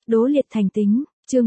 Đố liệt thành tính,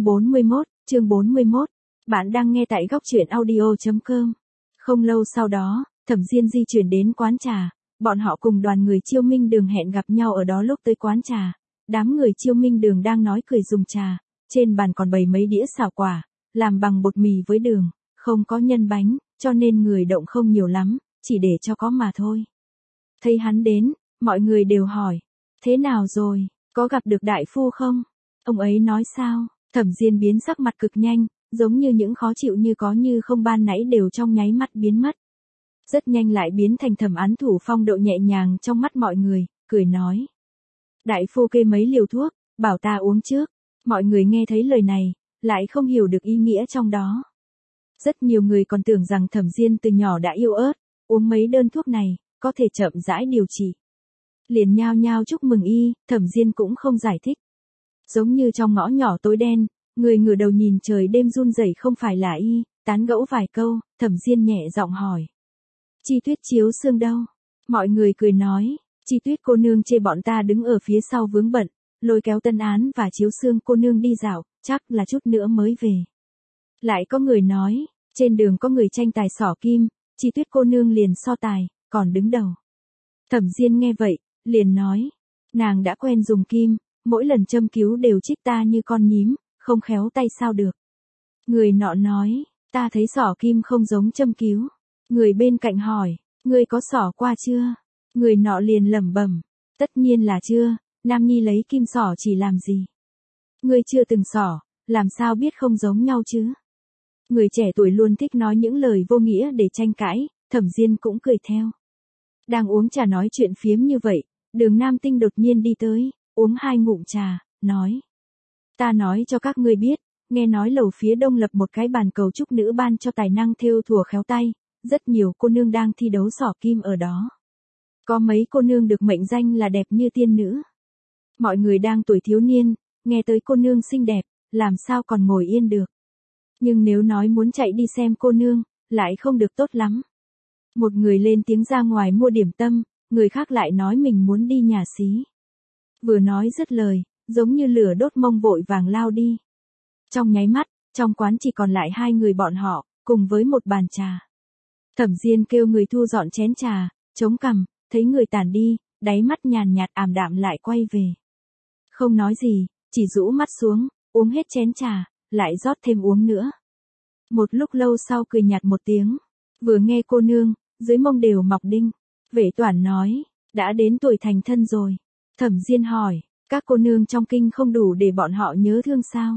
chương 41. Bạn đang nghe tại góc truyện audio.com. Không lâu sau đó, Thẩm Diên di chuyển đến quán trà, bọn họ cùng đoàn người Chiêu Minh Đường hẹn gặp nhau ở đó. Lúc tới quán trà, đám người Chiêu Minh Đường đang nói cười dùng trà, trên bàn còn bày mấy đĩa xào quả, làm bằng bột mì với đường, không có nhân bánh, cho nên người động không nhiều lắm, chỉ để cho có mà thôi. Thấy hắn đến, mọi người đều hỏi, thế nào rồi, có gặp được đại phu không? Ông ấy nói sao? Thẩm Diên biến sắc mặt cực nhanh, giống như những khó chịu như có như không ban nãy đều trong nháy mắt biến mất. Rất nhanh lại biến thành Thẩm Án Thủ phong độ nhẹ nhàng trong mắt mọi người, cười nói. Đại phu kê mấy liều thuốc, bảo ta uống trước. Mọi người nghe thấy lời này, lại không hiểu được ý nghĩa trong đó. Rất nhiều người còn tưởng rằng Thẩm Diên từ nhỏ đã yêu ớt, uống mấy đơn thuốc này, có thể chậm rãi điều trị. Liền nhao nhao chúc mừng y, Thẩm Diên cũng không giải thích. Giống như trong ngõ nhỏ tối đen, người ngửa đầu nhìn trời đêm run rẩy không phải là y, tán gẫu vài câu, Thẩm Diên nhẹ giọng hỏi. Chi Tuyết chiếu xương đâu? Mọi người cười nói, Chi Tuyết cô nương chê bọn ta đứng ở phía sau vướng bận, lôi kéo Tân Án và Chiếu Xương cô nương đi dạo, chắc là chút nữa mới về. Lại có người nói, trên đường có người tranh tài xỏ kim, Chi Tuyết cô nương liền so tài, còn đứng đầu. Thẩm Diên nghe vậy, liền nói, nàng đã quen dùng kim, mỗi lần châm cứu đều chích ta như con nhím, không khéo tay sao được. Người nọ nói, ta thấy xỏ kim không giống châm cứu. Người bên cạnh hỏi, ngươi có xỏ qua chưa? Người nọ liền lẩm bẩm, tất nhiên là chưa, Nam Nhi lấy kim xỏ chỉ làm gì? Ngươi chưa từng xỏ, làm sao biết không giống nhau chứ? Người trẻ tuổi luôn thích nói những lời vô nghĩa để tranh cãi, Thẩm Diên cũng cười theo. Đang uống trà nói chuyện phiếm như vậy, Đường Nam Tinh đột nhiên đi tới, uống 2 ngụm trà, nói. Ta nói cho các ngươi biết, nghe nói lầu phía đông lập một cái bàn cầu chúc nữ ban cho tài năng thêu thùa khéo tay, rất nhiều cô nương đang thi đấu xỏ kim ở đó. Có mấy cô nương được mệnh danh là đẹp như tiên nữ. Mọi người đang tuổi thiếu niên, nghe tới cô nương xinh đẹp, làm sao còn ngồi yên được. Nhưng nếu nói muốn chạy đi xem cô nương, lại không được tốt lắm. Một người lên tiếng ra ngoài mua điểm tâm, người khác lại nói mình muốn đi nhà xí. Vừa nói dứt lời, giống như lửa đốt mông vội vàng lao đi. Trong nháy mắt, trong quán chỉ còn lại 2 người bọn họ, cùng với một bàn trà. Thẩm Diên kêu người thu dọn chén trà, chống cằm, thấy người tản đi, đáy mắt nhàn nhạt ảm đạm lại quay về. Không nói gì, chỉ rũ mắt xuống, uống hết chén trà, lại rót thêm uống nữa. Một lúc lâu sau cười nhạt một tiếng, vừa nghe cô nương, dưới mông đều mọc đinh. Vệ Toản nói, đã đến tuổi thành thân rồi. Thẩm Diên hỏi, các cô nương trong kinh không đủ để bọn họ nhớ thương sao?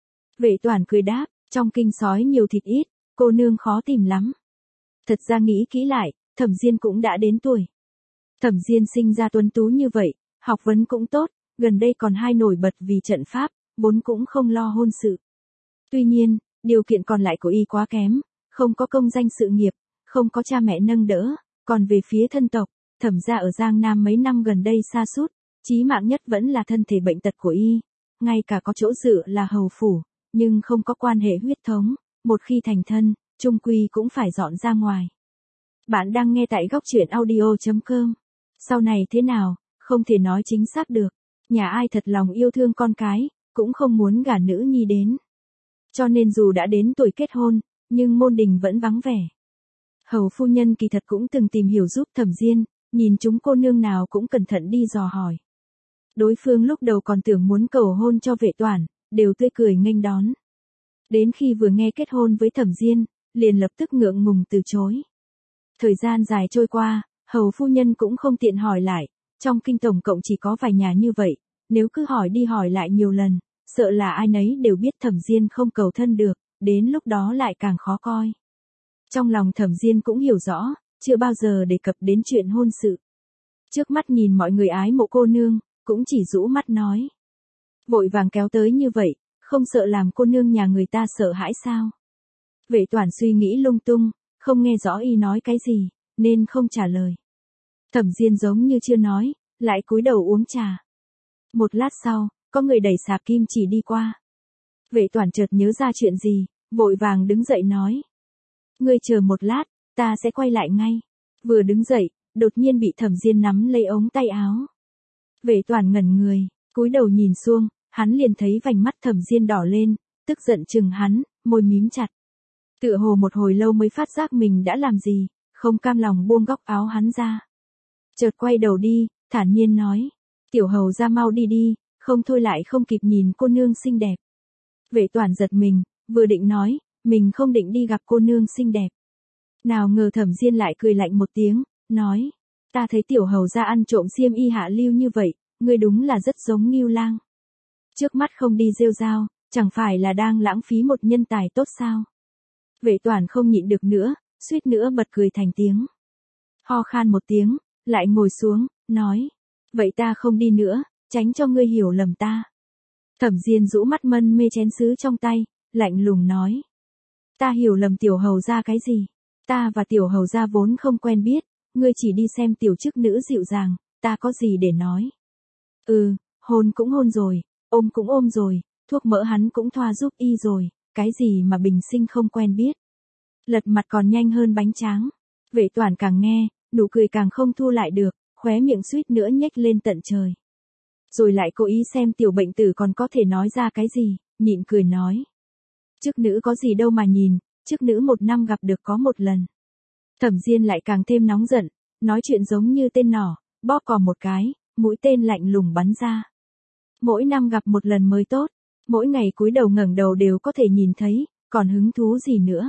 Vệ Toản cười đáp, trong kinh sói nhiều thịt ít, cô nương khó tìm lắm. Thật ra nghĩ kỹ lại, Thẩm Diên cũng đã đến tuổi. Thẩm Diên sinh ra tuấn tú như vậy, học vấn cũng tốt, gần đây còn hay nổi bật vì trận pháp, vốn cũng không lo hôn sự. Tuy nhiên, điều kiện còn lại của y quá kém, không có công danh sự nghiệp, không có cha mẹ nâng đỡ, còn về phía thân tộc, Thẩm gia ở Giang Nam mấy năm gần đây sa sút, chí mạng nhất vẫn là thân thể bệnh tật của y, ngay cả có chỗ dựa là hầu phủ, nhưng không có quan hệ huyết thống, một khi thành thân, chung quy cũng phải dọn ra ngoài. Bạn đang nghe tại góc truyện audio.com. Sau này thế nào, không thể nói chính xác được. Nhà ai thật lòng yêu thương con cái, cũng không muốn gả nữ nhi đến. Cho nên dù đã đến tuổi kết hôn, nhưng môn đình vẫn vắng vẻ. Hầu phu nhân kỳ thật cũng từng tìm hiểu giúp Thẩm Diên, nhìn chúng cô nương nào cũng cẩn thận đi dò hỏi. Đối phương lúc đầu còn tưởng muốn cầu hôn cho Vệ Toản, đều tươi cười nghênh đón. Đến khi vừa nghe kết hôn với Thẩm Diên, liền lập tức ngượng ngùng từ chối. Thời gian dài trôi qua, hầu phu nhân cũng không tiện hỏi lại, trong kinh tổng cộng chỉ có vài nhà như vậy, nếu cứ hỏi đi hỏi lại nhiều lần, sợ là ai nấy đều biết Thẩm Diên không cầu thân được, đến lúc đó lại càng khó coi. Trong lòng Thẩm Diên cũng hiểu rõ, chưa bao giờ đề cập đến chuyện hôn sự. Trước mắt nhìn mọi người ái mộ cô nương, cũng chỉ rũ mắt nói. Vội vàng kéo tới như vậy, không sợ làm cô nương nhà người ta sợ hãi sao? Vệ Toản suy nghĩ lung tung, không nghe rõ y nói cái gì, nên không trả lời. Thẩm Diên giống như chưa nói, lại cúi đầu uống trà. Một lát sau, có người đẩy sạp kim chỉ đi qua. Vệ Toản chợt nhớ ra chuyện gì, vội vàng đứng dậy nói. Ngươi chờ một lát, ta sẽ quay lại ngay. Vừa đứng dậy, đột nhiên bị Thẩm Diên nắm lấy ống tay áo. Vệ Toản ngẩn người, cúi đầu nhìn xuống, hắn liền thấy vành mắt Thẩm Diên đỏ lên, tức giận chừng hắn, môi mím chặt. Tựa hồ một hồi lâu mới phát giác mình đã làm gì, không cam lòng buông góc áo hắn ra. Chợt quay đầu đi, thản nhiên nói, tiểu hầu ra mau đi đi, không thôi lại không kịp nhìn cô nương xinh đẹp. Vệ Toản giật mình, vừa định nói, mình không định đi gặp cô nương xinh đẹp. Nào ngờ Thẩm Diên lại cười lạnh một tiếng, nói, ta thấy tiểu hầu ra ăn trộm xiêm y hạ lưu như vậy, ngươi đúng là rất giống Ngưu Lang. Trước mắt không đi rêu rao, chẳng phải là đang lãng phí một nhân tài tốt sao? Vệ Toản không nhịn được nữa, suýt nữa bật cười thành tiếng. Ho khan một tiếng, lại ngồi xuống, nói, vậy ta không đi nữa, tránh cho ngươi hiểu lầm ta. Thẩm Diên rũ mắt mân mê chén sứ trong tay, lạnh lùng nói, ta hiểu lầm tiểu hầu ra cái gì? Ta và tiểu hầu ra vốn không quen biết, ngươi chỉ đi xem tiểu chức nữ dịu dàng, ta có gì để nói? Hôn cũng hôn rồi, ôm cũng ôm rồi, thuốc mỡ hắn cũng thoa giúp y rồi, cái gì mà bình sinh không quen biết. Lật mặt còn nhanh hơn bánh tráng. Vệ Toản càng nghe, nụ cười càng không thu lại được, khóe miệng suýt nữa nhếch lên tận trời. Rồi lại cố ý xem tiểu bệnh tử còn có thể nói ra cái gì, nhịn cười nói. Chức nữ có gì đâu mà nhìn, chức nữ 1 năm gặp được có 1 lần. Thẩm Diên lại càng thêm nóng giận, nói chuyện giống như tên nỏ, bóp cò một cái, mũi tên lạnh lùng bắn ra. Mỗi năm gặp 1 lần mới tốt, mỗi ngày cúi đầu ngẩng đầu đều có thể nhìn thấy, còn hứng thú gì nữa.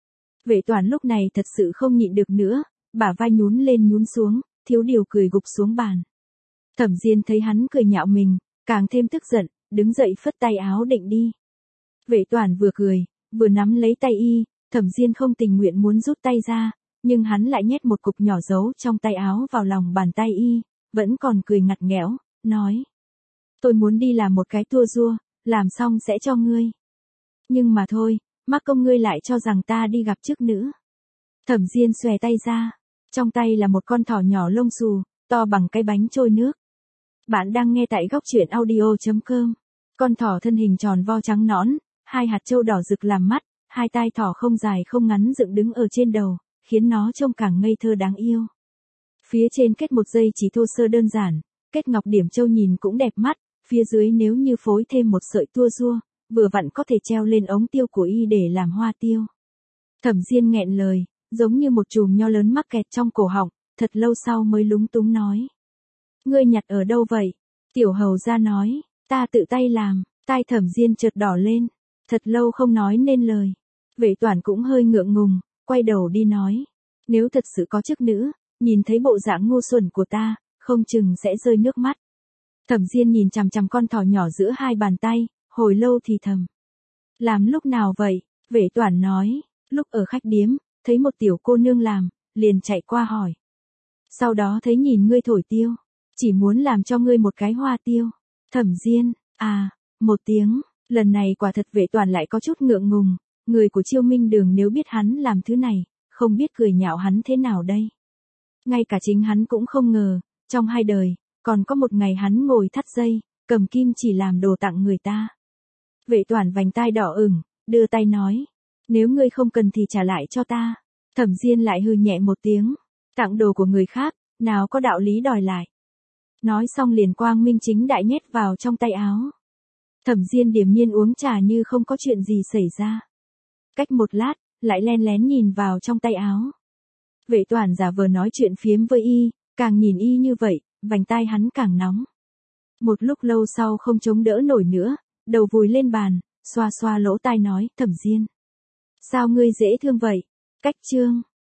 Vệ Toản lúc này thật sự không nhịn được nữa, bả vai nhún lên nhún xuống, thiếu điều cười gục xuống bàn. Thẩm Diên thấy hắn cười nhạo mình, càng thêm tức giận, đứng dậy phất tay áo định đi. Vệ Toản vừa cười, vừa nắm lấy tay y, Thẩm Diên không tình nguyện muốn rút tay ra, nhưng hắn lại nhét một cục nhỏ giấu trong tay áo vào lòng bàn tay y, vẫn còn cười ngặt nghẽo, nói. Tôi muốn đi làm một cái tour rua, làm xong sẽ cho ngươi. Nhưng mà thôi, mắc công ngươi lại cho rằng ta đi gặp chức nữ. Thẩm Diên xòe tay ra, trong tay là một con thỏ nhỏ lông xù, to bằng cái bánh trôi nước. Bạn đang nghe tại góc truyện audio.com. Con thỏ thân hình tròn vo trắng nõn, 2 hạt châu đỏ rực làm mắt, 2 tai thỏ không dài không ngắn dựng đứng ở trên đầu, khiến nó trông càng ngây thơ đáng yêu. Phía trên kết một dây chỉ thô sơ đơn giản, kết ngọc điểm châu nhìn cũng đẹp mắt, phía dưới nếu như phối thêm một sợi tua rua, vừa vặn có thể treo lên ống tiêu của y để làm hoa tiêu. Thẩm Diên nghẹn lời, giống như một chùm nho lớn mắc kẹt trong cổ họng, thật lâu sau mới lúng túng nói. Ngươi nhặt ở đâu vậy? Tiểu hầu ra nói, ta tự tay làm, tai Thẩm Diên chợt đỏ lên, thật lâu không nói nên lời. Vệ Toản cũng hơi ngượng ngùng, quay đầu đi nói, nếu thật sự có chức nữ, nhìn thấy bộ dạng ngu xuẩn của ta, không chừng sẽ rơi nước mắt. Thẩm Diên nhìn chằm chằm con thỏ nhỏ giữa 2 bàn tay, hồi lâu thì thầm. Làm lúc nào vậy? Vệ Toản nói, lúc ở khách điếm, thấy một tiểu cô nương làm, liền chạy qua hỏi. Sau đó thấy nhìn ngươi thổi tiêu, chỉ muốn làm cho ngươi một cái hoa tiêu. Thẩm Diên, một tiếng, lần này quả thật Vệ Toản lại có chút ngượng ngùng, người của Chiêu Minh Đường nếu biết hắn làm thứ này, không biết cười nhạo hắn thế nào đây. Ngay cả chính hắn cũng không ngờ, trong 2 đời, còn có một ngày hắn ngồi thắt dây, cầm kim chỉ làm đồ tặng người ta. Vệ Toản vành tai đỏ ửng, đưa tay nói, nếu ngươi không cần thì trả lại cho ta. Thẩm Diên lại hừ nhẹ một tiếng, tặng đồ của người khác, nào có đạo lý đòi lại. Nói xong liền quang minh chính đại nhét vào trong tay áo. Thẩm Diên điềm nhiên uống trà như không có chuyện gì xảy ra. Cách một lát, lại len lén nhìn vào trong tay áo. Vệ Toản giả vờ nói chuyện phiếm với y, càng nhìn y như vậy, vành tai hắn càng nóng. Một lúc lâu sau không chống đỡ nổi nữa, đầu vùi lên bàn, xoa xoa lỗ tai nói, Thẩm Diên. Sao ngươi dễ thương vậy? Cách chương.